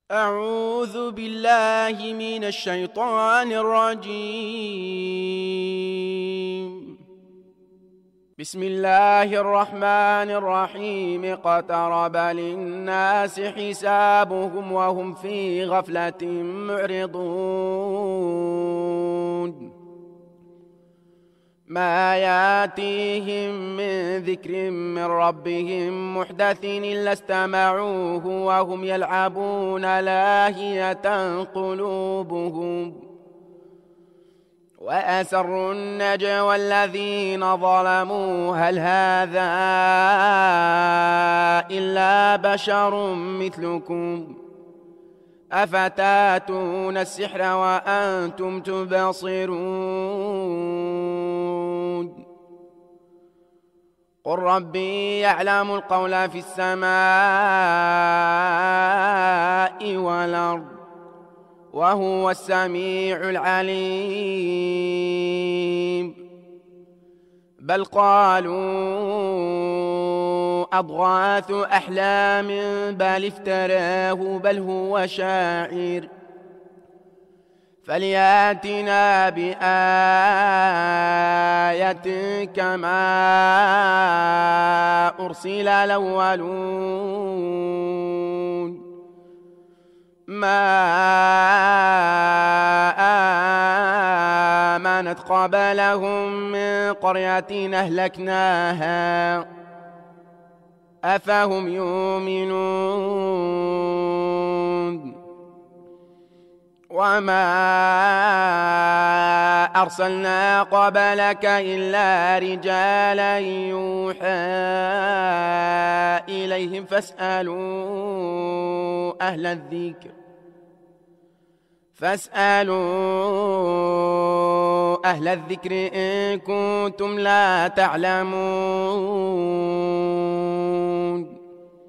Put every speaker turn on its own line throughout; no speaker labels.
أعوذ بالله من الشيطان الرجيم. بسم الله الرحمن الرحيم. اقترب للناس حسابهم وهم في غفلة معرضون. ما ياتيهم من ذكر من ربهم محدث إلا استمعوه وهم يلعبون لاهية قلوبهم. وأسروا النجوى الذين ظلموا هل هذا إلا بشر مثلكم أفتاتون السحر وأنتم تبصرون. قل ربي يعلم القول في السماء والأرض وهو السميع العليم. بل قالوا أضغاث أحلام بل افتراه بل هو شاعر فلياتنا بآية كما أرسل الأولون. ما آمنت قبلهم من قرية أهلكناها أفهم يؤمنون. وما أرسلنا قبلك إلا رجالا يوحى إليهم فاسألوا أهل الذكر إن كنتم لا تعلمون.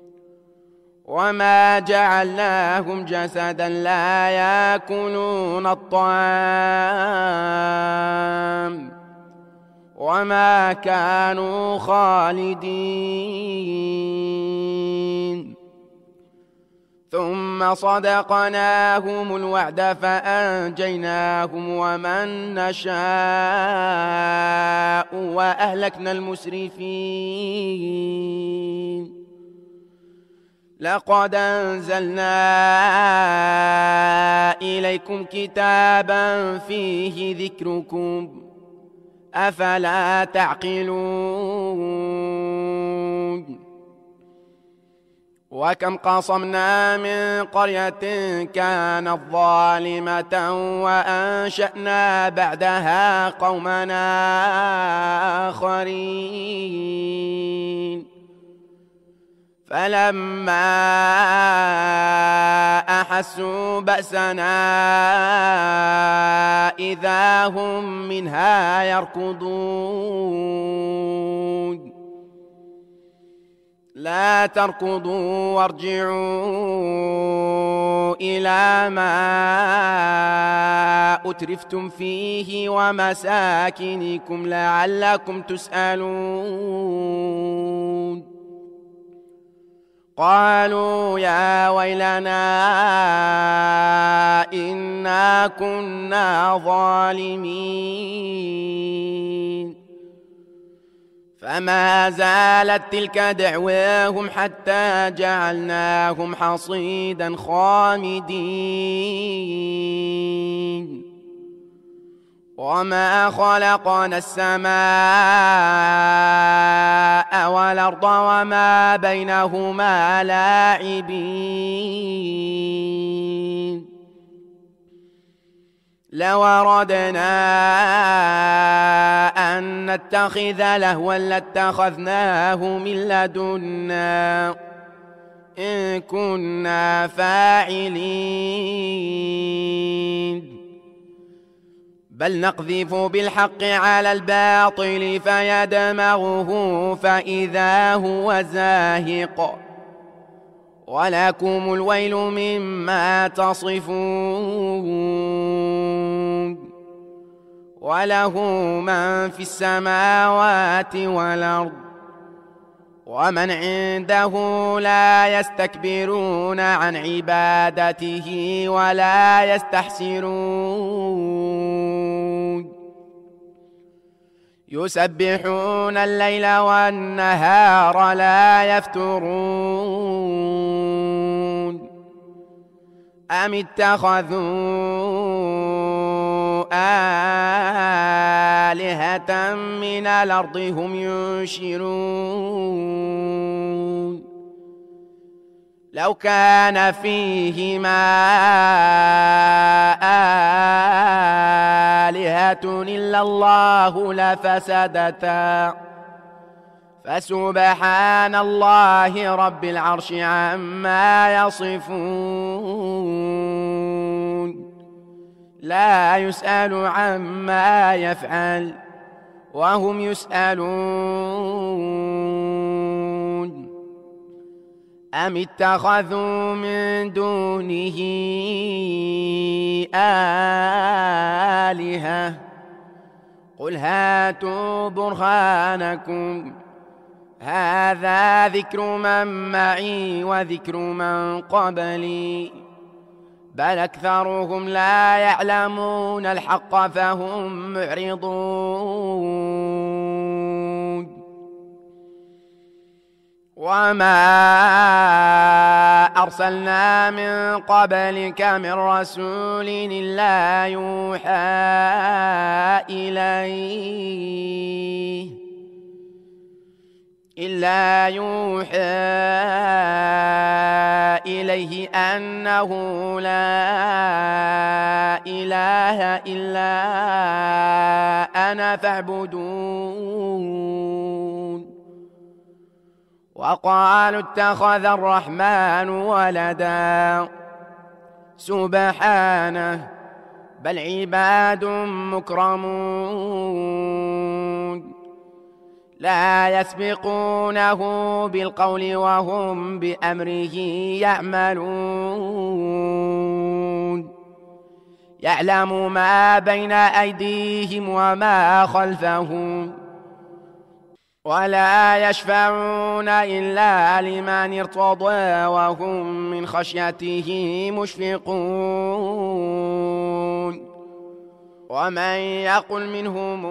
وما جعلناهم جسدا لا يأكلون الطعام وما كانوا خالدين. ثم صدقناهم الوعد فأنجيناهم ومن نشاء وأهلكنا المسرفين. لقد أنزلنا إليكم كتابا فيه ذكركم أفلا تعقلون. وكم قصمنا من قرية كانت ظالمة وأنشأنا بعدها قومنا آخرين فلما أحسوا بأسنا إذا هم منها يركضون. لا تركضوا وارجعوا إلى ما أترفتم فيه ومساكنكم لعلكم تسألون. قالوا يا ويلنا إنا كنا ظالمين. فما زالت تلك دعواهم حتى جعلناهم حصيدا خامدين. وما خلقنا السماء والأرض وما بينهما لاعبين. لو أردنا أن نتخذ لهوا لاتخذناه من لدنا إن كنا فاعلين. بل نقذف بالحق على الباطل فيدمغه فإذا هو زاهق ولكم الويل مما تصفون. وله من في السماوات والأرض ومن عنده لا يستكبرون عن عبادته ولا يستحسرون يسبحون الليل والنهار لا يفترون أم اتخذوا آلهة من الأرض هم ينشرون لو كان فيهما آلهة إلا الله لفسدتا فسبحان الله رب العرش عما يصفون لا يسأل عما يفعل وهم يسألون أم اتخذوا من دونه آلهة قل هاتوا برهانكم هذا ذكر من معي وذكر من قبلي بل أكثرهم لا يعلمون الحق فهم معرضون وما أرسلنا من قبلك من رسول إلا يوحى إليه أنه لا إله إلا أنا فاعبدون وقالوا اتخذ الرحمن ولدا سبحانه بل عباد مكرمون لا يسبقونه بالقول وهم بأمره يعملون يعلم ما بين أيديهم وما خلفهم ولا يشفعون إلا لمن ارتضى وهم من خشيته مشفقون ومن يقل منهم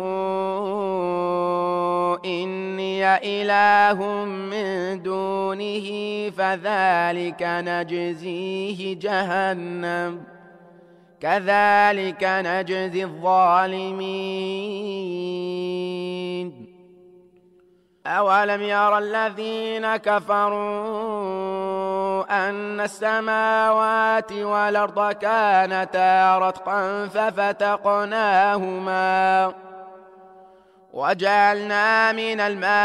إني إله من دونه فذلك نجزيه جهنم كذلك نجزي الظالمين أولم يرى الذين كفروا أن السماوات والأرض كانتا رتقا ففتقناهما وجعلنا من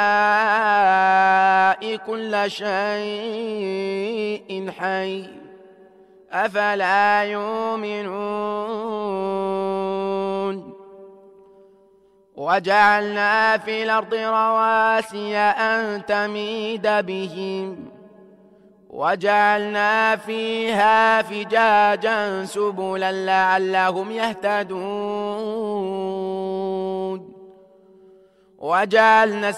الماء كل شيء حي أفلا يؤمنون وجعلنا في الأرض رواسي أن تميد بهم وجعلنا فيها فجاجا سبلا لعلهم يهتدون وجعلنا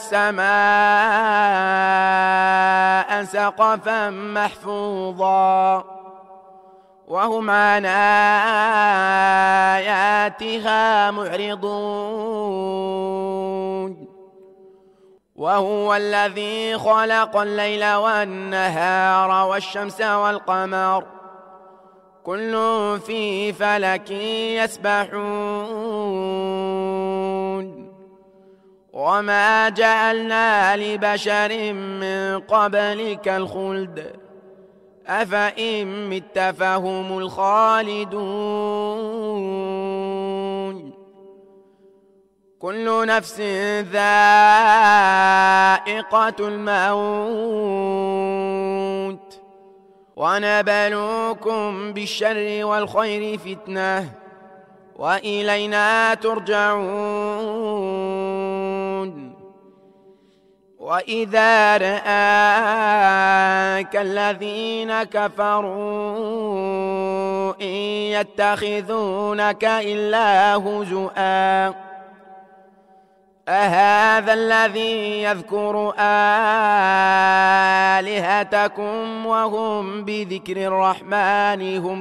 السماء سقفا محفوظا وهم عن آياتها معرضون وهو الذي خلق الليل والنهار والشمس والقمر كل في فلك يسبحون وما جعلنا لبشر من قبلك الخلد أفإن مت فهم الخالدون كل نفس ذائقة الموت ونبلوكم بالشر والخير فتنة وإلينا ترجعون وإذا رآك الذين كفروا إن يتخذونك إلا هزؤا أهذا الذي يذكر آلهتكم وهم بذكر الرحمن هم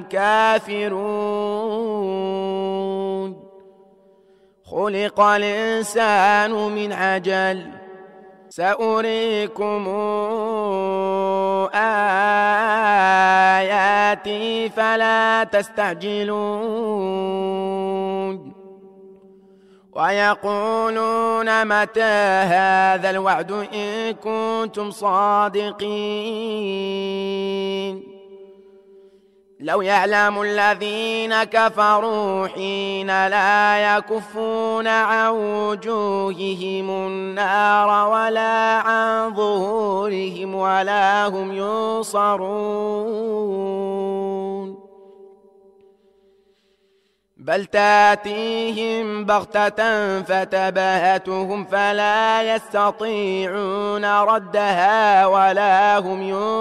كافرون خلق الإنسان من عجل سأريكم آياتي فلا تستعجلون ويقولون متى هذا الوعد إن كنتم صادقين لو يعلم الذين كفروا حين لا يكفون عن وجوههم النار ولا عن ظهورهم ولا هم ينصرون بل تاتيهم بغتة فتبهتهم فلا يستطيعون ردها ولا هم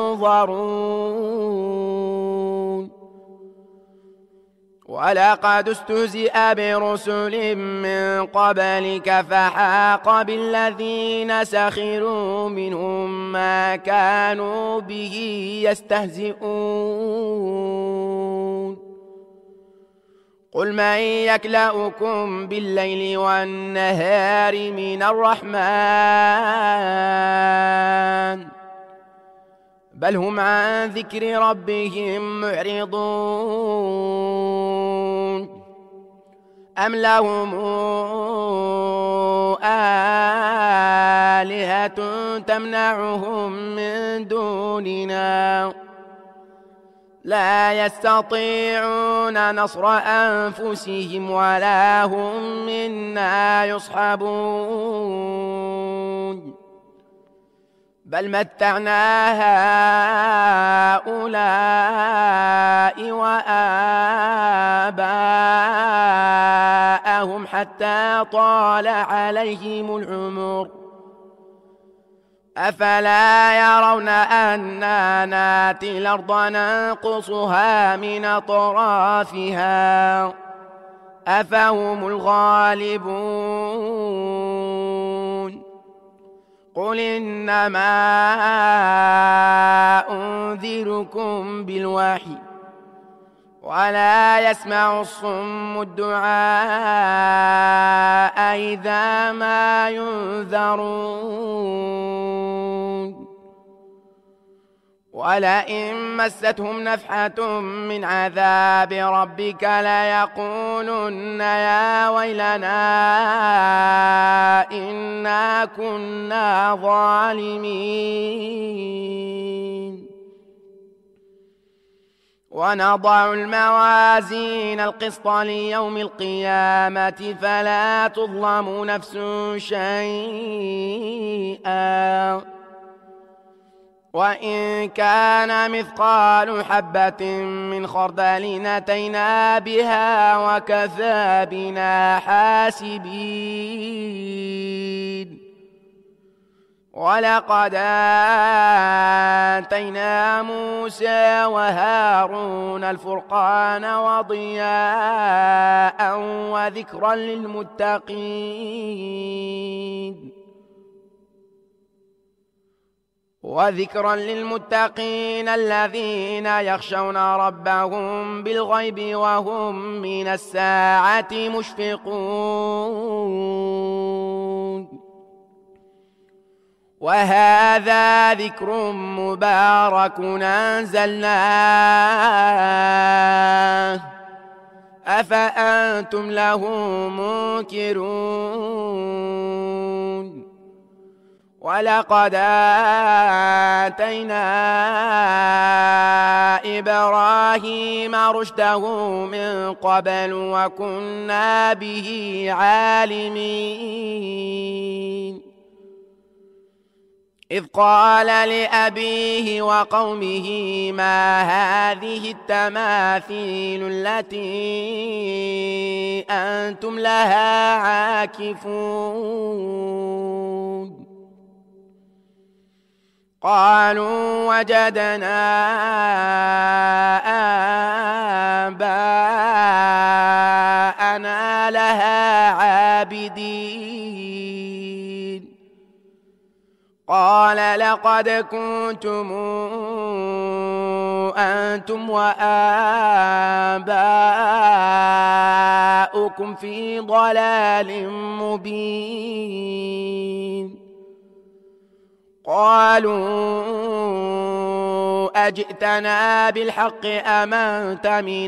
ينظرون ولقد استهزئ برسل من قبلك فحاق بالذين سخروا منهم ما كانوا به يستهزئون قل من يكلؤكم بالليل والنهار من الرحمن بل هم عن ذكر ربهم معرضون أم لهم آلهة تمنعهم من دوننا لا يستطيعون نصر أنفسهم ولا هم منا يصحبون بل متعنا هؤلاء وآباءهم حتى طال عليهم العمر أفلا يرون أنا ناتي الأرض ننقصها من أطرافها أفهم الغالبون قل إنما أنذركم بالوحي ولا يسمع الصم الدعاء إذا ما ينذرون ولئن مستهم نفحة من عذاب ربك ليقولن يا ويلنا إنا كنا ظالمين ونضع الموازين القسط ليوم القيامة فلا تظلم نفس شيئا وإن كان مثقال حبة من خردل أتينا بها وكفى بنا حاسبين ولقد آتينا موسى وهارون الفرقان وضياء وذكرا للمتقين الذين يخشون ربهم بالغيب وهم من الساعة مشفقون وهذا ذكر مبارك أنزلناه أفأنتم له منكرون ولقد آتينا إبراهيم رشده من قبل وكنا به عالمين إذ قال لأبيه وقومه ما هذه التماثيل التي أنتم لها عاكفون قالوا وجدنا آباءنا لها عابدين قال لقد كنتم أنتم وآباؤكم في ضلال مبين قالوا أجئتنا بالحق أم أنت من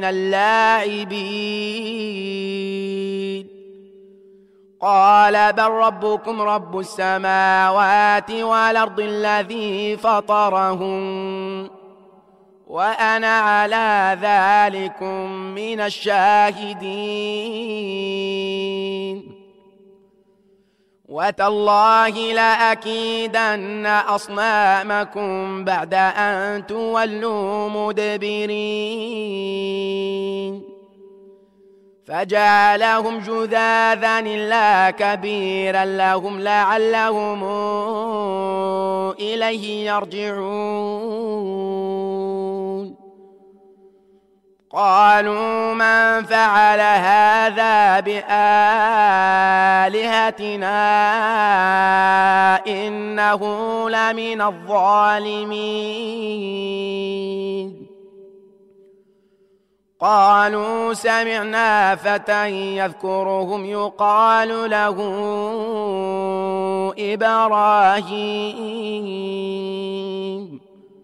اللاعبين قال بل ربكم رب السماوات والأرض الذي فطرهم وأنا على ذلكم من الشاهدين وتالله لأكيدن أصنامكم بعد أن تولوا مدبرين فجعلهم جذاذا إلا كبيرا لهم لعلهم إليه يرجعون قالوا من فعل هذا بآلهتنا إنه لمن الظالمين قالوا سمعنا فتى يذكرهم يقال له إبراهيم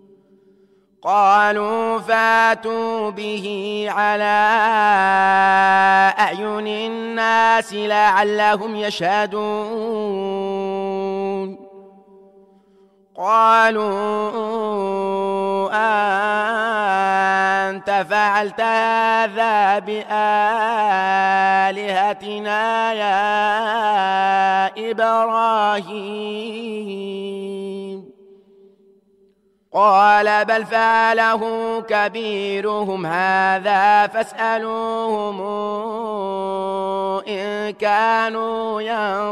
قالوا فاتوا به على أعين الناس لعلهم يشهدون قالوا أنت فعلت هذا بآلهتنا يا إبراهيم قال بل فعله كبيرهم هذا فاسألوهم إن كانوا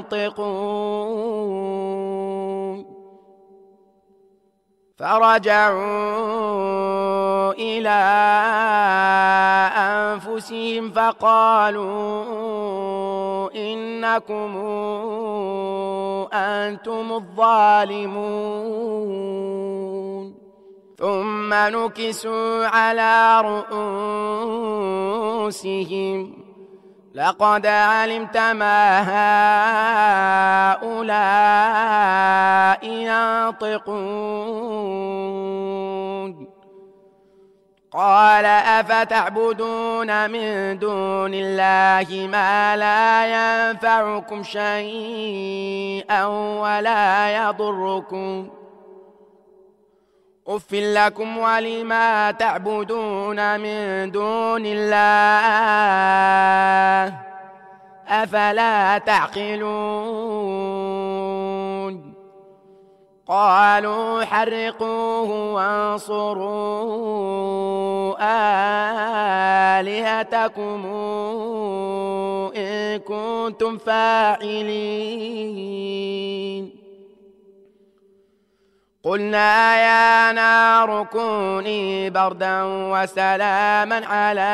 ينطقون فرجعوا إلى أنفسهم فقالوا إنكم أنتم الظالمون ثم نكسوا على رؤوسهم لقد علمت ما هؤلاء ينطقون قال أفتعبدون من دون الله ما لا ينفعكم شيئا ولا يضركم أف لكم ولما تعبدون من دون الله أفلا تعقلون قالوا حرقوه وانصروا آلهتكم إن كنتم فاعلين قلنا يا نار كوني بردا وسلاما على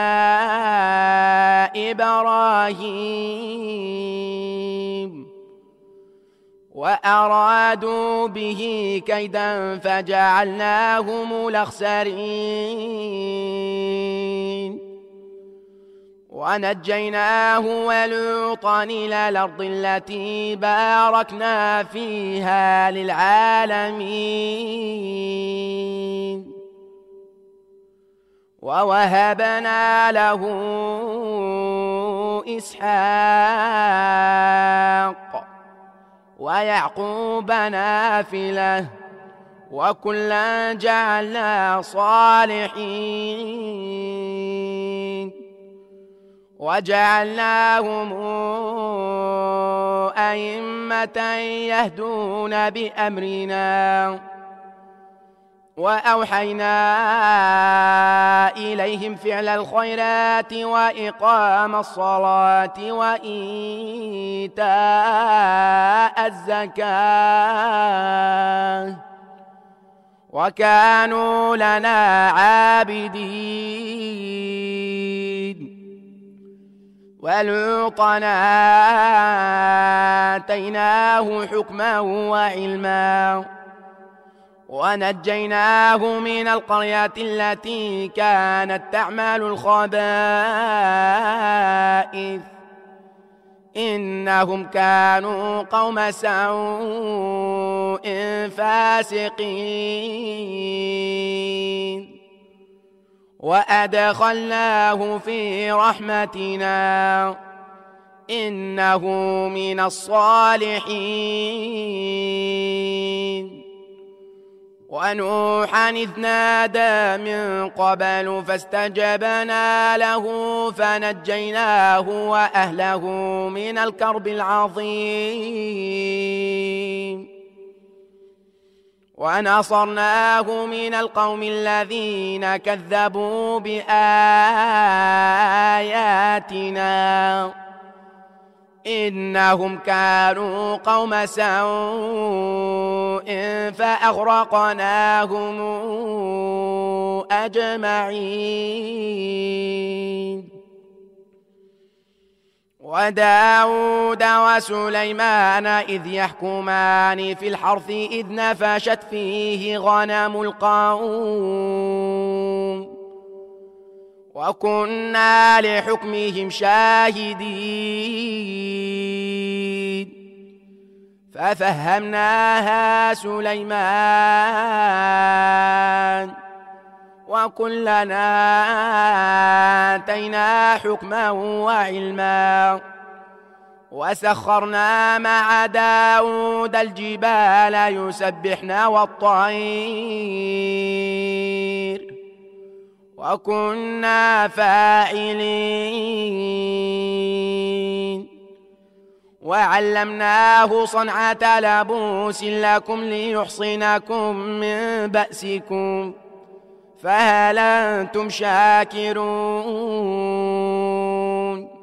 إبراهيم وأرادوا به كيدا فجعلناهم الأخسرين ونجيناه ولوطا إلى الأرض التي باركنا فيها للعالمين ووهبنا له إسحاق ويعقوب نافلة وكلا جعلنا صالحين وجعلناهم أئمة يهدون بأمرنا وأوحينا إليهم فعل الخيرات وإقام الصلاة وإيتاء الزكاة وكانوا لنا عابدين ولوطا آتيناه حكما وعلما ونجيناه من القرية التي كانت تعمل الخبائث إنهم كانوا قوم سوء فاسقين وأدخلناه في رحمتنا إنه من الصالحين ونوحا إذ نادى من قبل فاستجبنا له فنجيناه وأهله من الكرب العظيم ونصرناه من القوم الذين كذبوا بآياتنا إنهم كانوا قوم سوء فأغرقناهم أجمعين وداود وسليمان إذ يحكمان في الحرث إذ نفشت فيه غنم القوم وكنا لحكمهم شاهدين ففهمناها سليمان وكلنا آتينا حكما وعلما وسخرنا مع داود الجبال يسبحن والطير وكنا فاعلين وعلمناه صنعة لبوس لكم ليحصنكم من بأسكم فهل أنتم شاكرون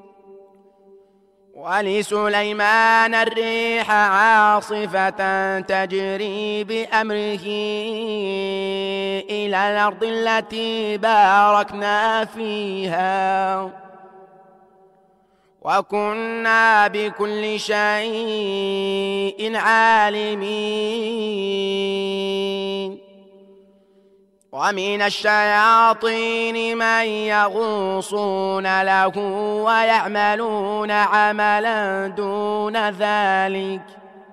ولسليمان الريح عاصفة تجري بأمره إلى الأرض التي باركنا فيها وكنا بكل شيء عالمين ومن الشياطين من يغوصون له ويعملون عملا دون ذلك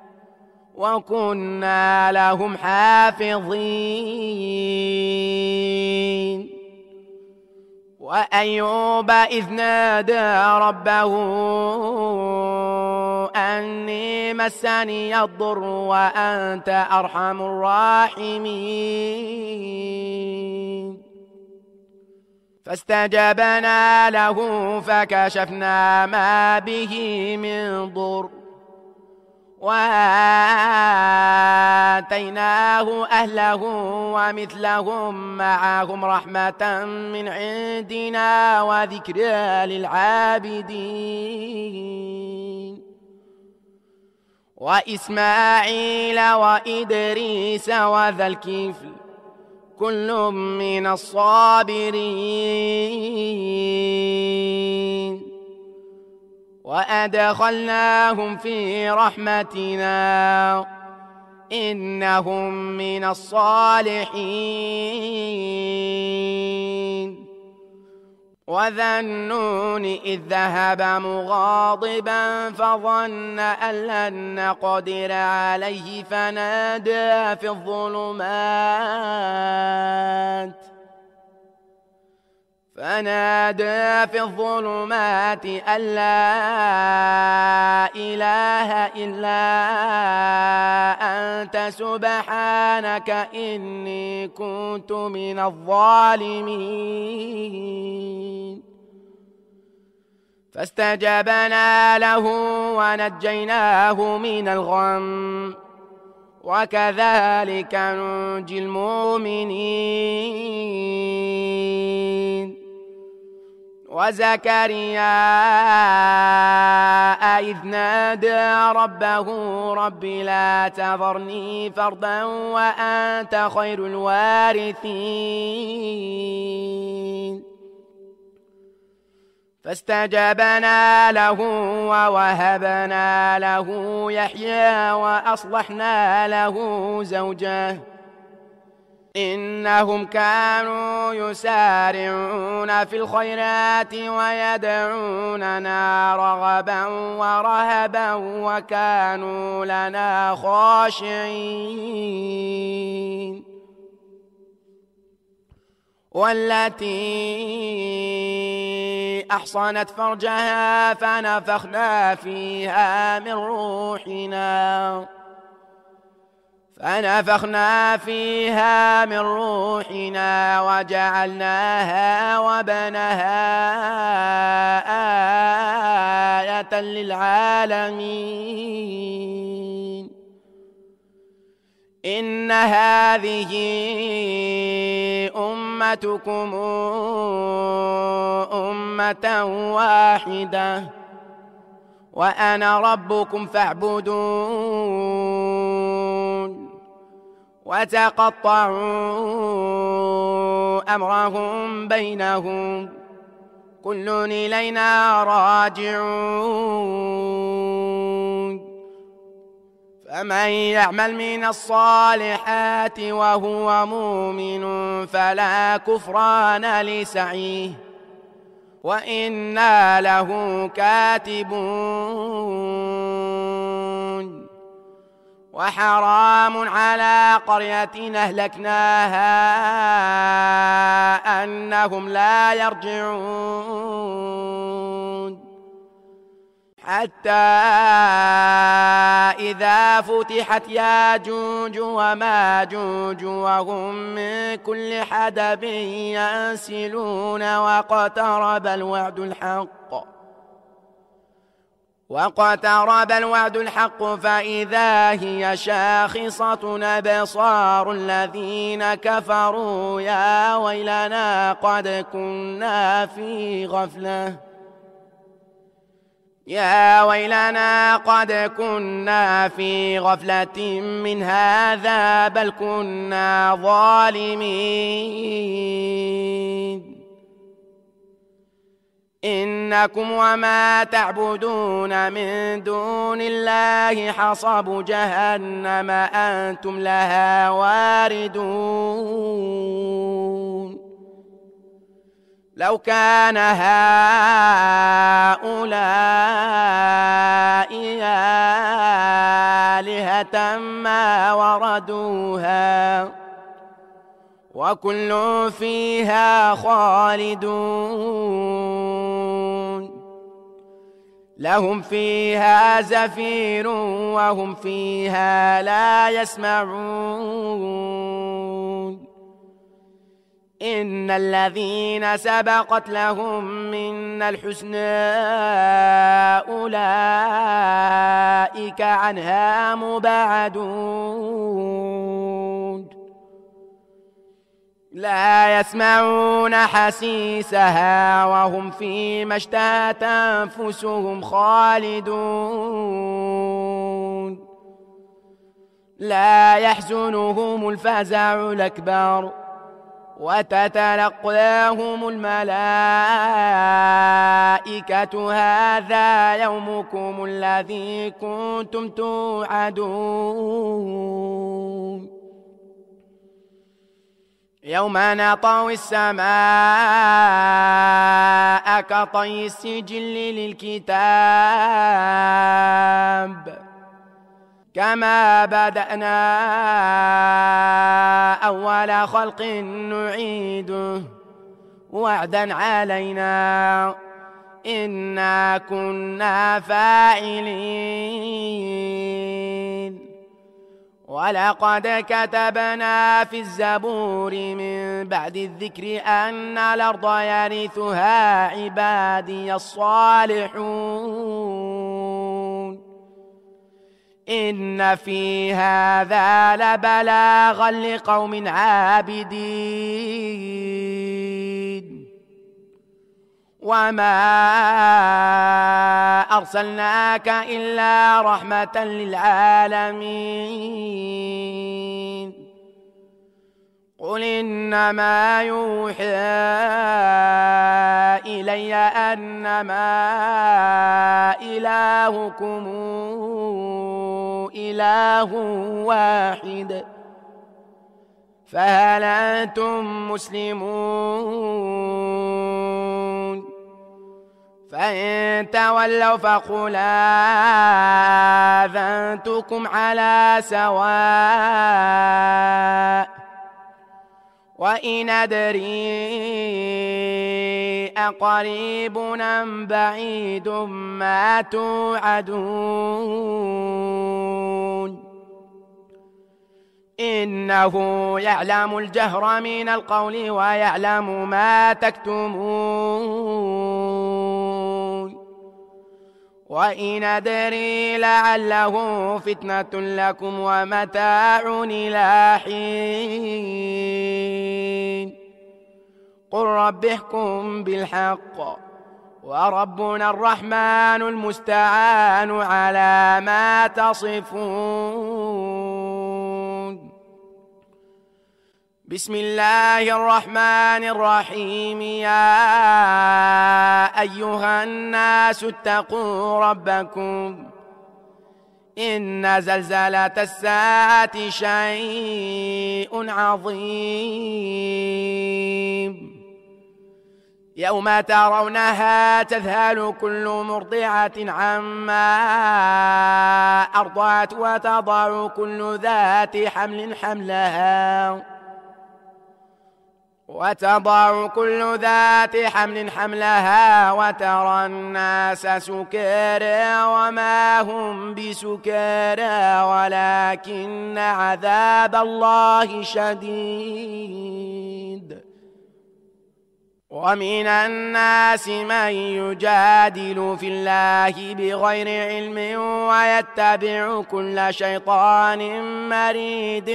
وكنا لهم حافظين وأيوب إذ نادى ربه أني مسني الضر وأنت أرحم الراحمين فاستجبنا له فكشفنا ما به من ضر وآتيناه أهله ومثلهم معهم رحمة من عندنا وذكرى للعابدين وإسماعيل وإدريس وذا الكفل كل من الصابرين وأدخلناهم في رحمتنا إنهم من الصالحين وذا النون إذ ذهب مغاضبا فظن أن لن نقدر عليه فنادى في الظلمات أن لا إله إلا أنت سبحانك إني كنت من الظالمين فاستجبنا له ونجيناه من الغم وكذلك ننجي المؤمنين وزكريا إذ نادى ربه رب لا تذرني فردا وأنت خير الوارثين فاستجبنا له ووهبنا له يحيى وأصلحنا له زوجه إنهم كانوا يسارعون في الخيرات ويدعوننا رغبا ورهبا وكانوا لنا خاشعين والتي أحصنت فرجها فنفخنا فيها من روحنا وجعلناها وابنها آية للعالمين إن هذه أمتكم أمة واحدة وأنا ربكم فاعبدون وتقطعوا أمرهم بينهم كل إلينا راجعون فمن يعمل من الصالحات وهو مؤمن فلا كفران لسعيه وإنا له كاتبون وحرام على قرية أهلكناها أنهم لا يرجعون حتى إذا فتحت ياجوج وماجوج وهم من كل حدب ينسلون واقترب الوعد الحق فإذا هي شاخصة أبصار الذين كفروا يا ويلنا قد كنا في غفلة من هذا بل كنا ظالمين إنكم وما تعبدون من دون الله حصب جهنم أنتم لها واردون لو كان هؤلاء آلهة ما وردوها وكل فيها خالدون لهم فيها زفير وهم فيها لا يسمعون إن الذين سبقت لهم من الحسنى أولئك عنها مبعدون لا يسمعون حسيسها وهم فيما اشتهت أنفسهم خالدون لا يحزنهم الفزع الأكبر وتتلقاهم الملائكة هذا يومكم الذي كنتم توعدون يوم نطوي السماء كطي السجل للكتاب كما بدأنا أول خلق نعيده وعدا علينا إنا كنا فاعلين ولقد كتبنا في الزبور من بعد الذكر أن الأرض يرثها عبادي الصالحون إن في هذا لبلاغا لقوم عابدين وما أرسلناك إلا رحمة للعالمين قل إنما يوحى إلي أنما إلهكم إله واحد فهل أنتم مسلمون؟ فإن تولوا فقل آذنتكم على سواء وإن أدري أقريب أم بعيد ما توعدون إنه يعلم الجهر من القول ويعلم ما تكتمون وإن أدري لعله فتنة لكم ومتاع إلى حين قل رب احكم بالحق وربنا الرحمن المستعان على ما تصفون بسم الله الرحمن الرحيم يا أيها الناس اتقوا ربكم إن زلزلة الساعة شيء عظيم يوم ترونها تذهل كل مرضعة عما أرضعت وتضع كل ذات حمل حملها وترى الناس سكارى وما هم بسكارى ولكن عذاب الله شديد ومن الناس من يجادل في الله بغير علم ويتبع كل شيطان مريد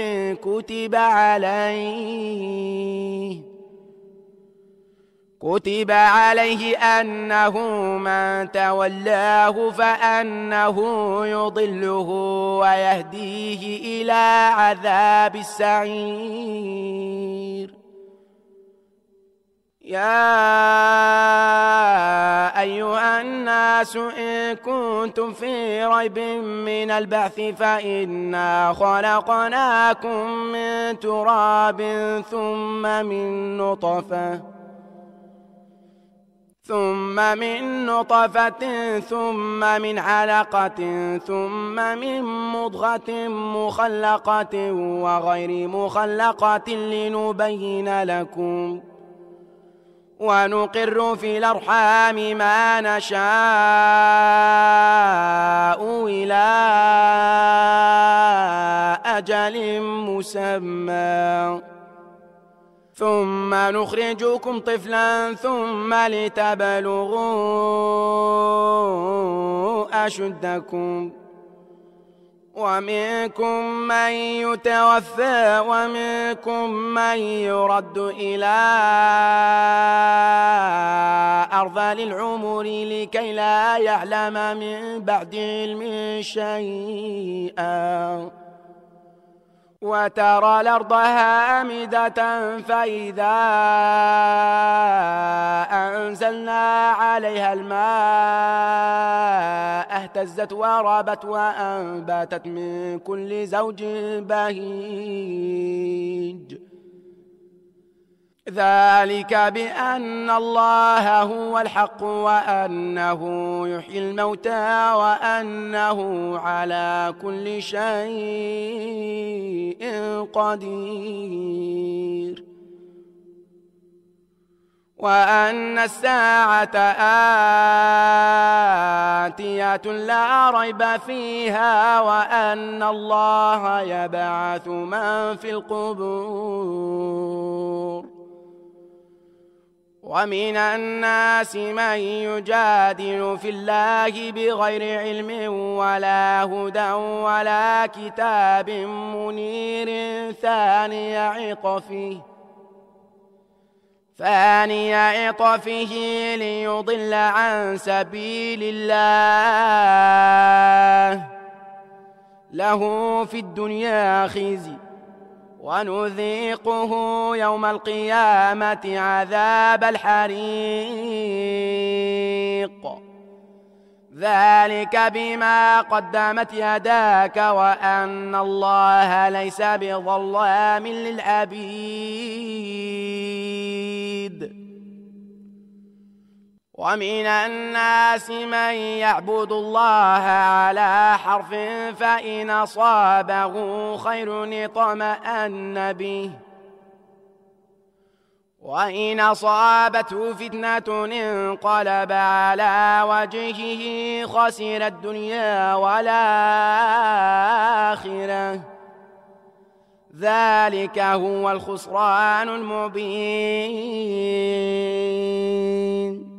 كتب عليه أنه من تولاه فأنه يضله ويهديه إلى عذاب السعير يا أيها الناس إن كنتم في ريب من البعث فإنا خلقناكم من تراب ثم من نطفة ثم من علقة ثم من مضغة مخلقة وغير مخلقة لنبين لكم ونقر في الأرحام ما نشاء إلى أجل مسمى ثم نخرجكم طفلا ثم لتبلغوا أشدكم ومنكم من يتوفى ومنكم من يرد إلى أرذل العمر لكي لا يعلم من بعد علم شيئا وترى الأرض هامدة فإذا أنزلنا عليها الماء اهتزت وربت وأنبتت من كل زوج بهيج ذلك بأن الله هو الحق وأنه يحيي الموتى وأنه على كل شيء قدير وأن الساعة آتية لا ريب فيها وأن الله يبعث من في القبور ومن الناس من يجادل في الله بغير علم ولا هدى ولا كتاب منير ثاني عطفه ليضل عن سبيل الله له في الدنيا خزي ونذيقه يوم القيامة عذاب الحريق ذلك بما قدمت يداك وأن الله ليس بظلام للعبيد. ومن الناس من يعبد الله على حرف فإن أصابه خير اطمأن به وإن أصابته فتنة انقلب على وجهه خسر الدنيا والآخرة ذلك هو الخسران المبين.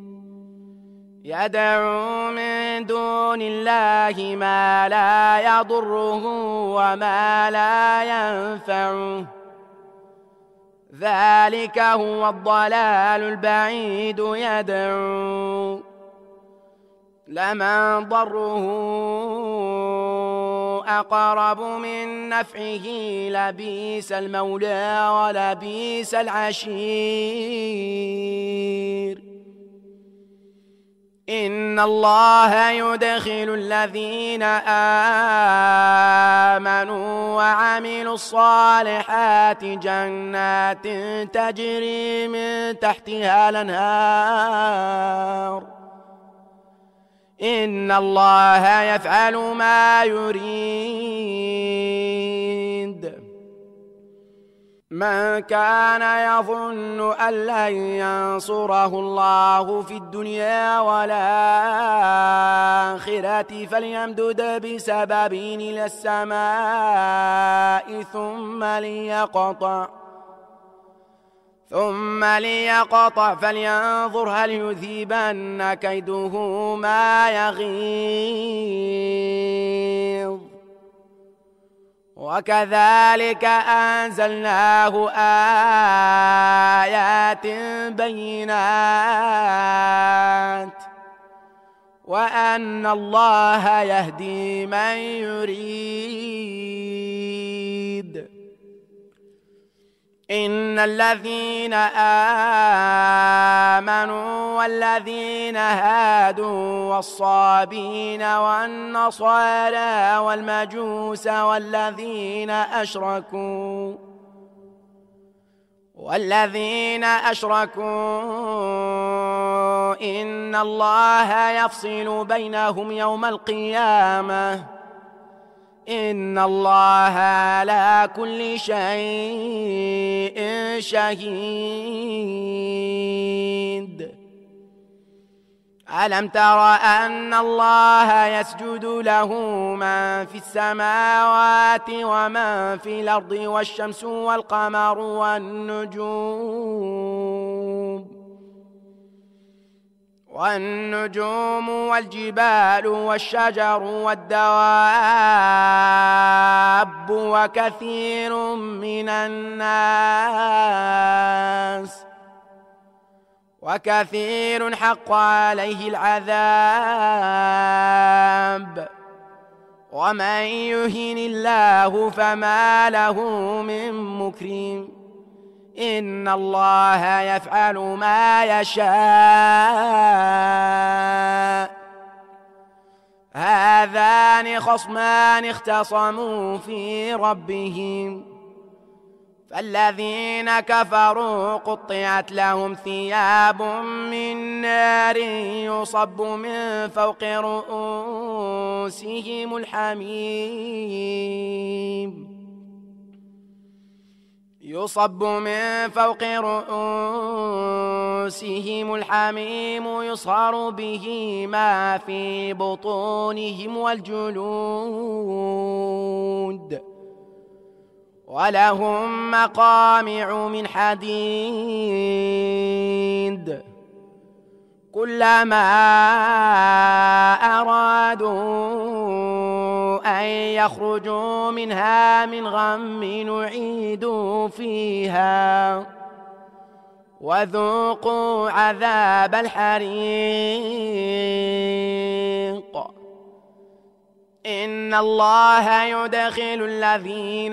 يدعو من دون الله ما لا يضره وما لا ينفعه ذلك هو الضلال البعيد. يدعو لمن ضره أقرب من نفعه لبئس المولى ولبئس العشير. إن الله يدخل الذين آمنوا وعملوا الصالحات جنات تجري من تحتها الأنهار إن الله يفعل ما يريد. من كان يظن أن لن ينصره الله في الدنيا والآخرة فليمدد بسبب إلى السماء ثم ليقطع فلينظر هل يذهبن كيده ما يغيظ. وكذلك أنزلناه آيات بينات وأن الله يهدي من يريد. إن الذين آمنوا والذين هادوا والصابين والنصارى والمجوس والذين أشركوا إن الله يفصل بينهم يوم القيامة إن الله على كل شيء شهيد. ألم تر أن الله يسجد له من في السماوات ومن في الأرض والشمس والقمر والنجوم والجبال والشجر والدواب وكثير من الناس وكثير حق عليه العذاب ومن يهن الله فما له من مكرم إن الله يفعل ما يشاء. هذان خصمان اختصموا في ربهم فالذين كفروا قطعت لهم ثياب من نار يصب من فوق رؤوسهم الحميم يصهر به ما في بطونهم والجلود ولهم مقامع من حديد كلما أرادوا أن يخرجوا منها من غم نعيدوا فيها وذوقوا عذاب الحريق إن الله يدخل الذين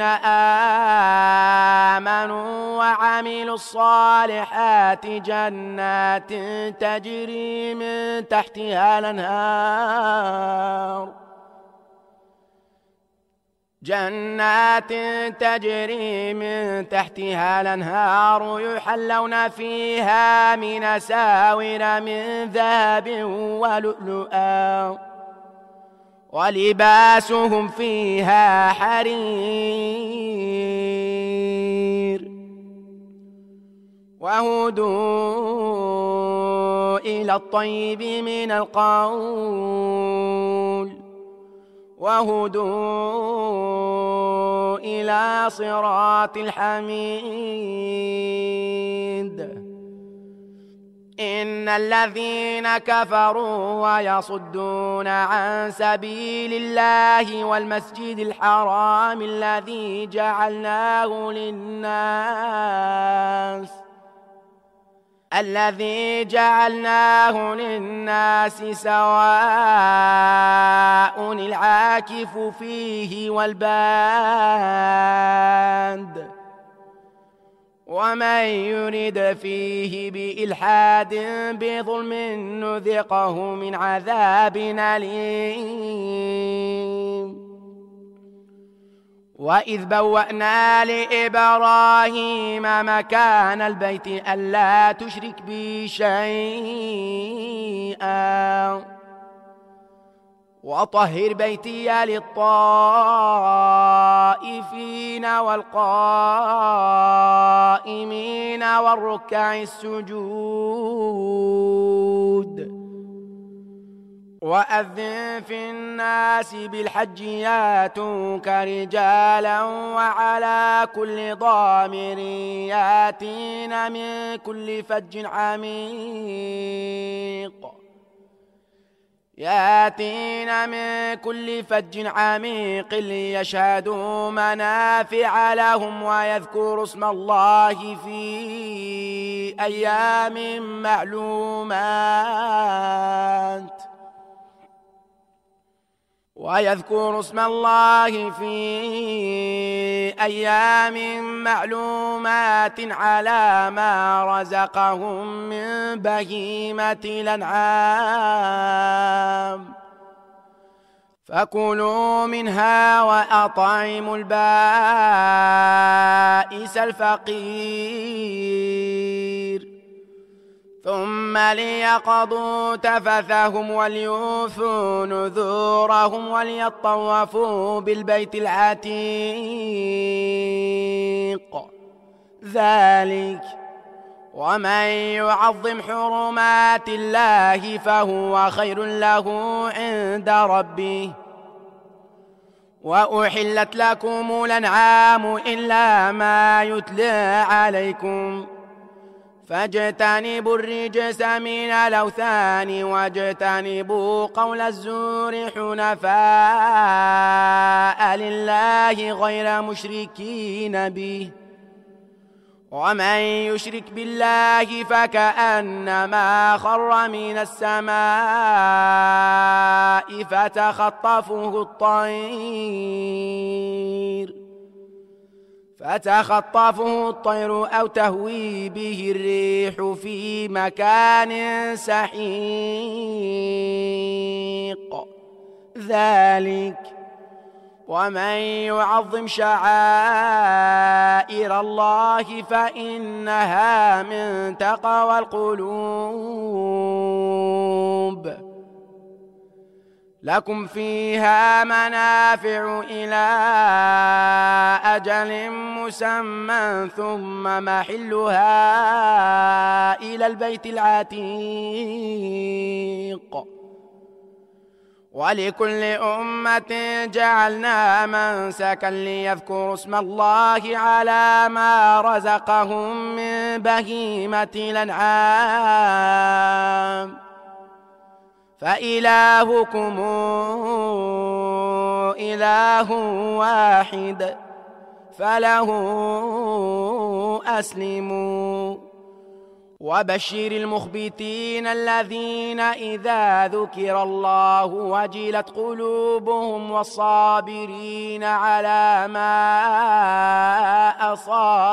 آمنوا وعملوا الصالحات جنات تجري من تحتها الأنهار يحلون فيها من أساور من ذهب ولؤلؤا ولباسهم فيها حرير وهدوا إلى الطيب من القول وهدوا إلى صراط الحميد إن الذين كفروا ويصدون عن سبيل الله والمسجد الحرام الذي جعلناه للناس سواء العاكف فيه والباد ومن يرد فيه بإلحاد بظلم نذقه من عذاب أليم وإذ بوأنا لإبراهيم مكان البيت ألا تشرك بي شيئا وطهر بيتي للطائفين والقائمين والركع السجود وأذن في الناس بالحج ياتوك رجالا وعلى كل ضامر ياتين من كل فج عميق ليشهدوا منافع لهم ويذكروا اسم الله في أيام معلومات على ما رزقهم من بهيمة الأنعام فكلوا منها وأطعموا البائس الفقير ثم ليقضوا تفثهم وليوفوا نذورهم وليطوفوا بالبيت العتيق ذلك ومن يعظم حرمات الله فهو خير له عند ربه وأحلت لكم الأنعام إلا ما يتلى عليكم فاجتنبوا الرجس من الأوثان واجتنبوا قول الزور حنفاء لله غير مشركين به ومن يشرك بالله فكأنما خر من السماء فتخطفه الطير أو تهوي به الريح في مكان سحيق ذلك ومن يعظم شعائر الله فإنها من تقوى القلوب لكم فيها منافع إلى أجل مسمى ثم محلها إلى البيت العتيق ولكل أمة جعلنا منسكا ليذكروا اسم الله على ما رزقهم من بهيمة الأنعام فإلهكم إله واحد فله أسلموا وبشر المخبتين الذين إذا ذكر الله وجلت قلوبهم والصابرين على ما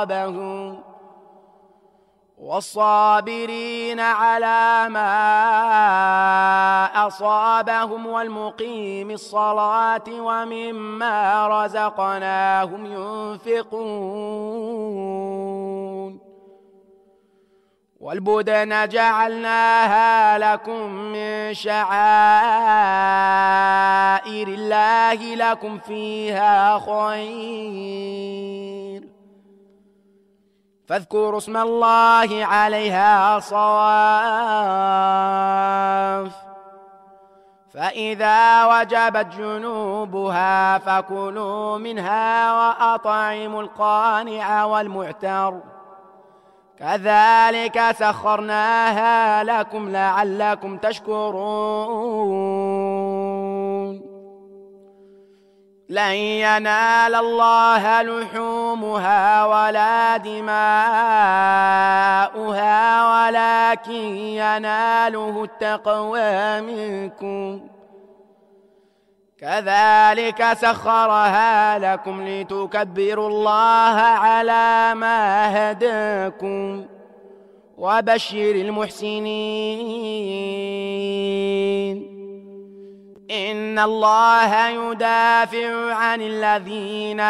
أصابهم والمقيم الصلاة ومما رزقناهم ينفقون والبدن جعلناها لكم من شعائر الله لكم فيها خير فاذكروا اسم الله عليها صواف فإذا وجبت جنوبها فكلوا منها وأطعموا القانع والمعتر كذلك سخرناها لكم لعلكم تشكرون لن ينال الله لحومها ولا دماؤها ولكن يناله التقوى منكم كذلك سخرها لكم لتكبروا الله على ما هداكم وبشر المحسنين إن الله يدافع عن الذين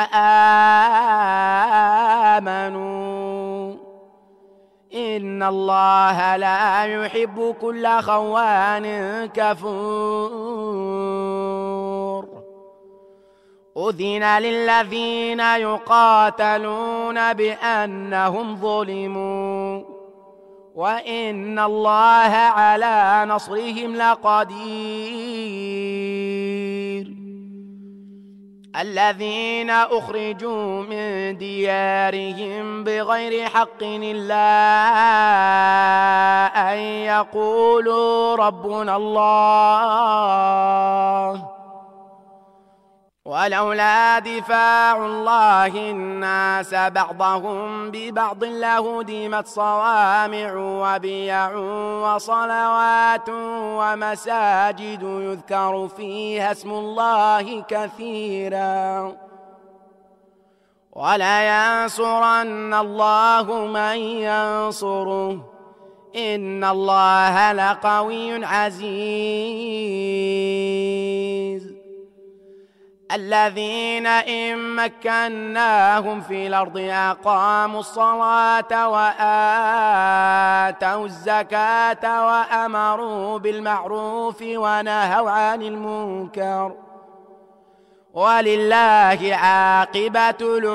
آمنوا إن الله لا يحب كل خوان كفور أذن للذين يقاتلون بأنهم ظلموا وإن الله على نصرهم لقدير الذين أخرجوا من ديارهم بغير حق إلا أن يقولوا ربنا الله ولولا دفاع الله الناس بعضهم ببعض لهدمت صوامع وبيع وصلوات ومساجد يذكر فيها اسم الله كثيرا ولينصرن الله من ينصره إن الله لقوي عزيز الذين إن مكناهم في الأرض أقاموا الصلاة وآتوا الزكاة وأمروا بالمعروف ونهوا عن المنكر ولله عاقبة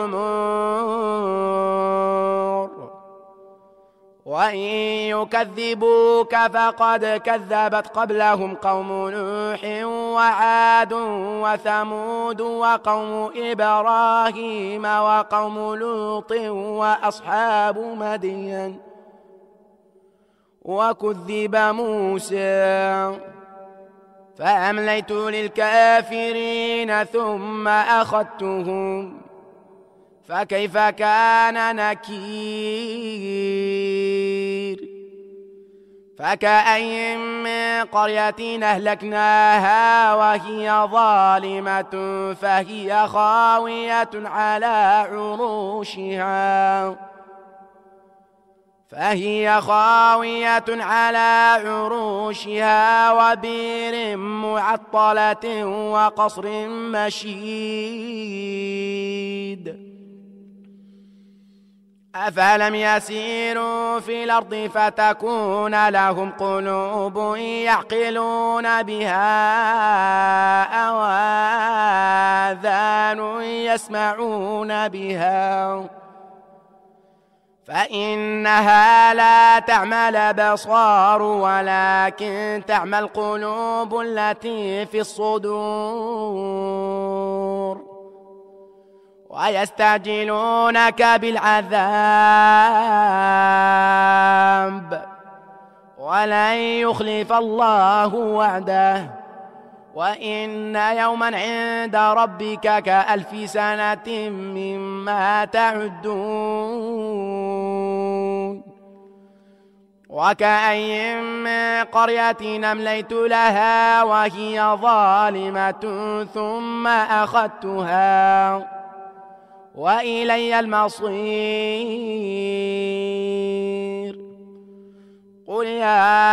الأمور وإن يكذبوك فقد كذبت قبلهم قوم نوح وعاد وثمود وقوم إبراهيم وقوم لوط وأصحاب مدين وكذب موسى فأمليت للكافرين ثم أخذتهم فكيف كان نكير فكأين من قرية أهلكناها وهي ظالمة فهي خاوية على عروشها وبئر معطلة وقصر مشيد أفلم يسيروا في الأرض فتكون لهم قلوب يعقلون بها أو آذان يسمعون بها فإنها لا تعمى الأبصار ولكن تعمى القلوب التي في الصدور ويستعجلونك بالعذاب ولن يخلف الله وعده وإن يوما عند ربك كألف سنة مما تعدون وكأي من قرية أمليت لها وهي ظالمة ثم أخذتها وإلي المصير. قل يا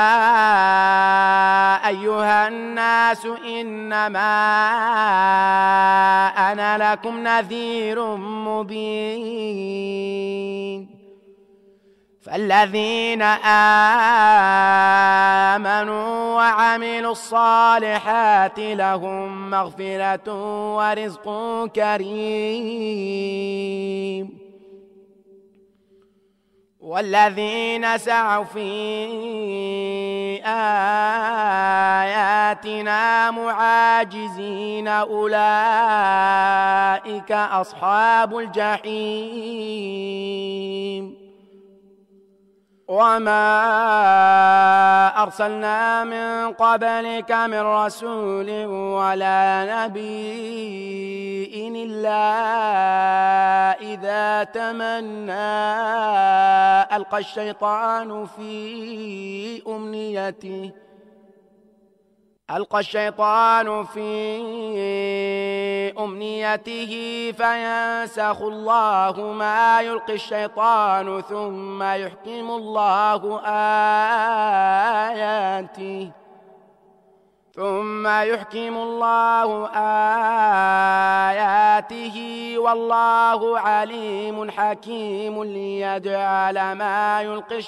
أيها الناس إنما أنا لكم نذير مبين. فالذين آمنوا وعملوا الصالحات لهم مغفرة ورزق كريم. والذين سعوا في آياتنا معاجزين أولئك أصحاب الجحيم. وما أرسلنا من قبلك من رسول ولا نبي إلا إذا تمنى ألقى الشيطان في أمنيته فينسخ الله ما يلقي الشيطان ثم يحكم الله آياته والله عليم حكيم. ليجعل ما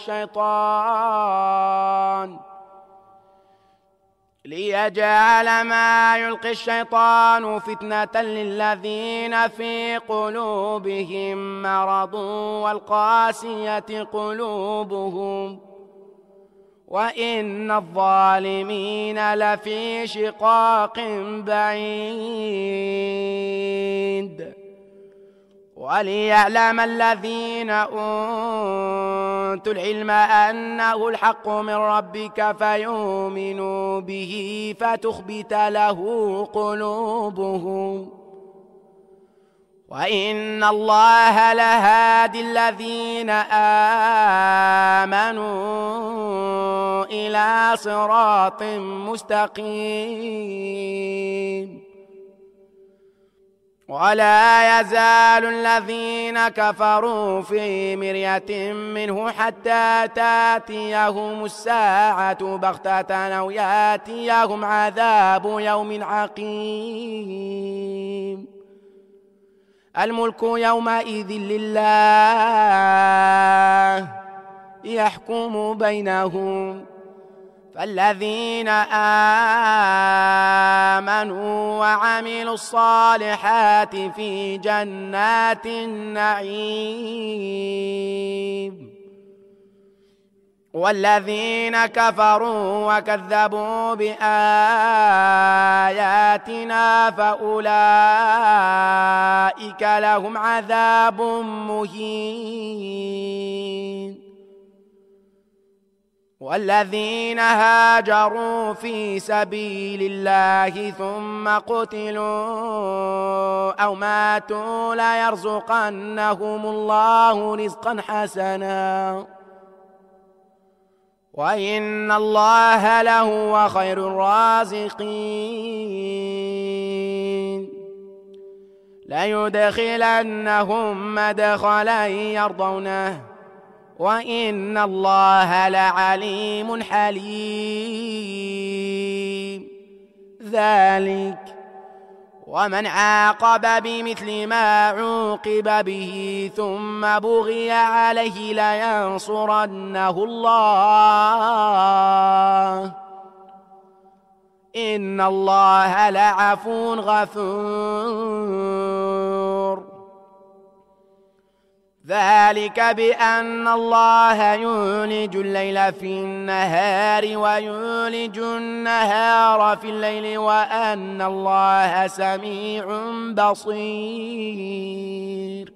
يلقي الشيطان فتنة للذين في قلوبهم مرض والقاسية قلوبهم وإن الظالمين لفي شقاق بعيد. وليعلم الذين أوتوا العلم أنه الحق من ربك فيؤمنوا به فتخبت له قلوبهم وإن الله لهادي الذين آمنوا إلى صراط مستقيم. ولا يزال الذين كفروا في مرية منه حتى تأتيهم الساعة بغتة أو يأتيهم عذاب يوم عقيم. الملك يومئذ لله يحكم بينهم. فالذين آمنوا وعملوا الصالحات في جنات النعيم. والذين كفروا وكذبوا بآياتنا فأولئك لهم عذاب مهين. والذين هاجروا في سبيل الله ثم قتلوا أو ماتوا ليرزقنهم الله رزقا حسنا وإن الله لهو خير الرازقين. ليدخلنهم مدخلا يرضونه وإن الله لعليم حليم. ذلك ومن عاقب بمثل ما عوقب به ثم بغي عليه لينصرنه الله إن الله لعفو غفور. ذلك بأن الله يولج الليل في النهار ويولج النهار في الليل وأن الله سميع بصير.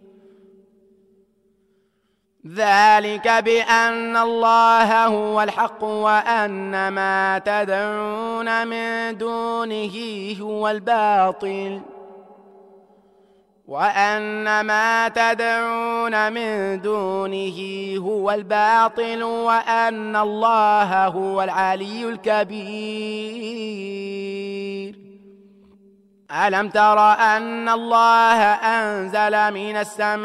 ذلك بأن الله هو الحق وأن ما تدعون من دونه هو الباطل وأن ما تدعون من دونه هو الباطل وأن الله هو العلي الكبير. ألم تر أن الله أنزل من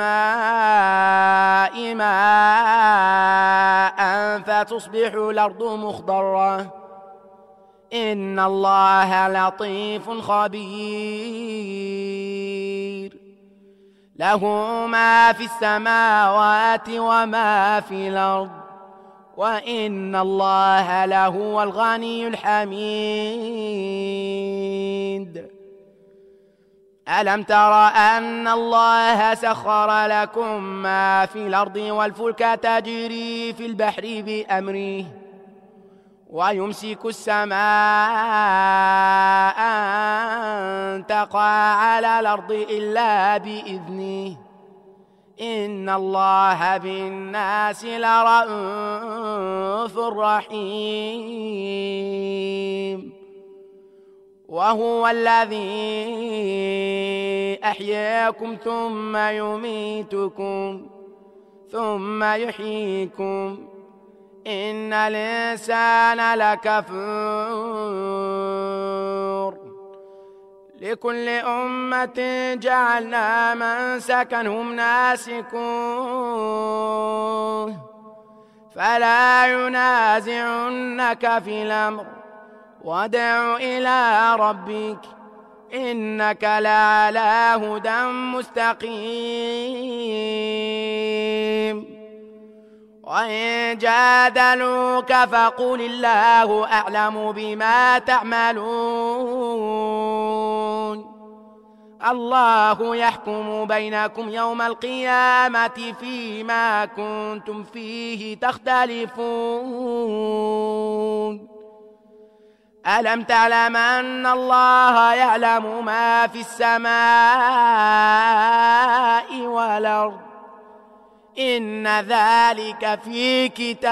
السماء ماء فتصبح الأرض مخضرة إن الله لطيف خبير. له ما في السماوات وما في الأرض وإن الله لهو الغني الحميد. ألم تر أن الله سخر لكم ما في الأرض والفلك تجري في البحر بأمره ويمسك السماء أن تقع على الأرض إلا بإذنه إن الله بالناس لرءوف رحيم. وهو الذي أحياكم ثم يميتكم ثم يحييكم إن الإنسان لكفور. لكل أمة جعلنا منسكا هم ناسكوه فلا ينازعنك في الأمر وادع إلى ربك إنك لعلى هدى مستقيم. وإن جادلوك فقل الله أعلم بما تعملون الله يحكم بينكم يوم القيامة فيما كنتم فيه تختلفون. ألم تعلم أن الله يعلم ما في السماء والأرض إن ذلك في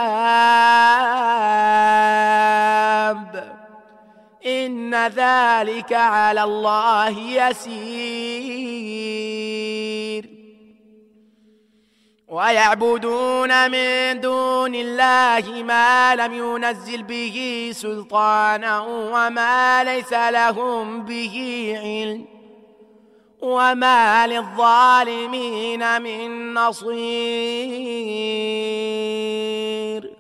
كتاب إن ذلك على الله يسير. ويعبدون من دون الله ما لم ينزل به سلطانا وما ليس لهم به علم وما للظالمين من نصير.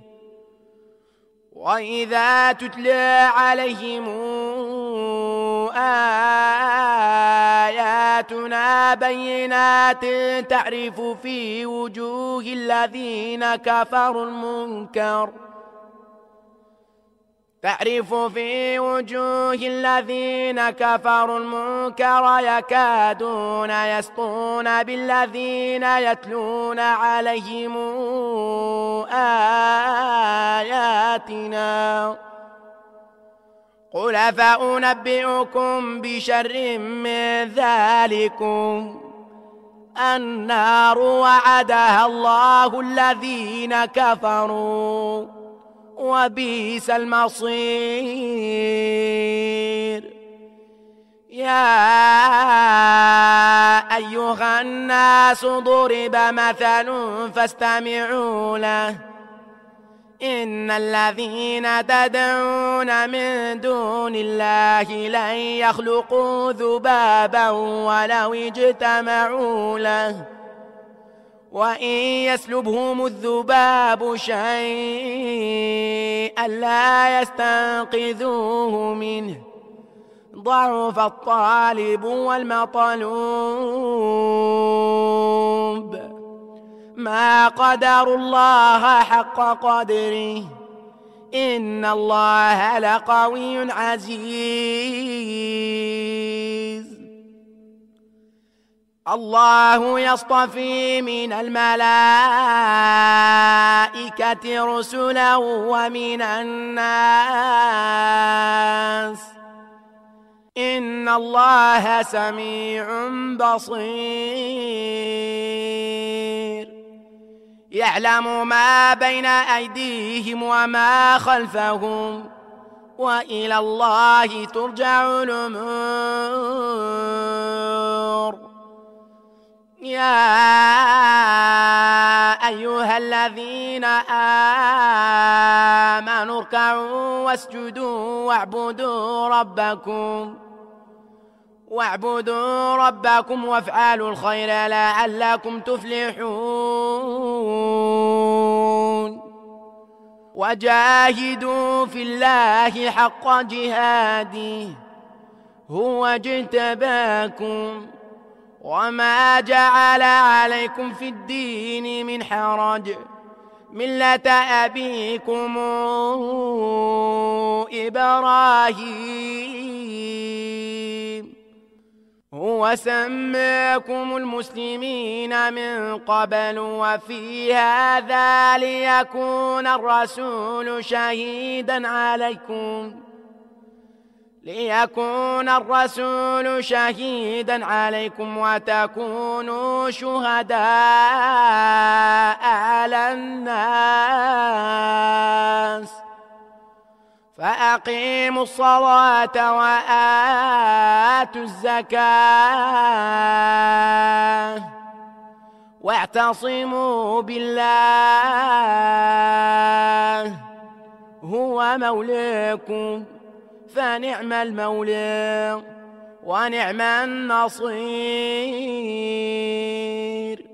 وإذا تتلى عليهم آياتنا بينات تعرف في وجوه الذين كفروا المنكر يكادون يسطون بالذين يتلون عليهم آياتنا قل فأنبئكم بشر من ذلكم النار وعدها الله الذين كفروا وبئس المصير. يا أيها الناس ضرب مثل فاستمعوا له إن الذين تدعون من دون الله لن يخلقوا ذبابا ولو اجتمعوا له وإن يسلبهم الذباب شيئا لا يستنقذوه منه ضعف الطالب والمطلوب ما قدروا الله حق قدره إن الله لقوي عزيز. الله يصطفي من الملائكة رسلا ومن الناس إن الله سميع بصير. يعلم ما بين أيديهم وما خلفهم وإلى الله ترجع الأمور. يا أيها الذين آمنوا اركعوا واسجدوا واعبدوا ربكم وافعلوا الخير لعلكم تفلحون وجاهدوا في الله حق جهاده هو اجتباكم وما جعل عليكم في الدين من حرج ملة أبيكم إبراهيم هو سماكم المسلمين من قبل وفي هذا ليكون الرسول شهيدا عليكم وتكونوا شهداء على الناس فأقيموا الصلاة وآتوا الزكاة واعتصموا بالله هو مولاكم فنعم المولى ونعم النصير.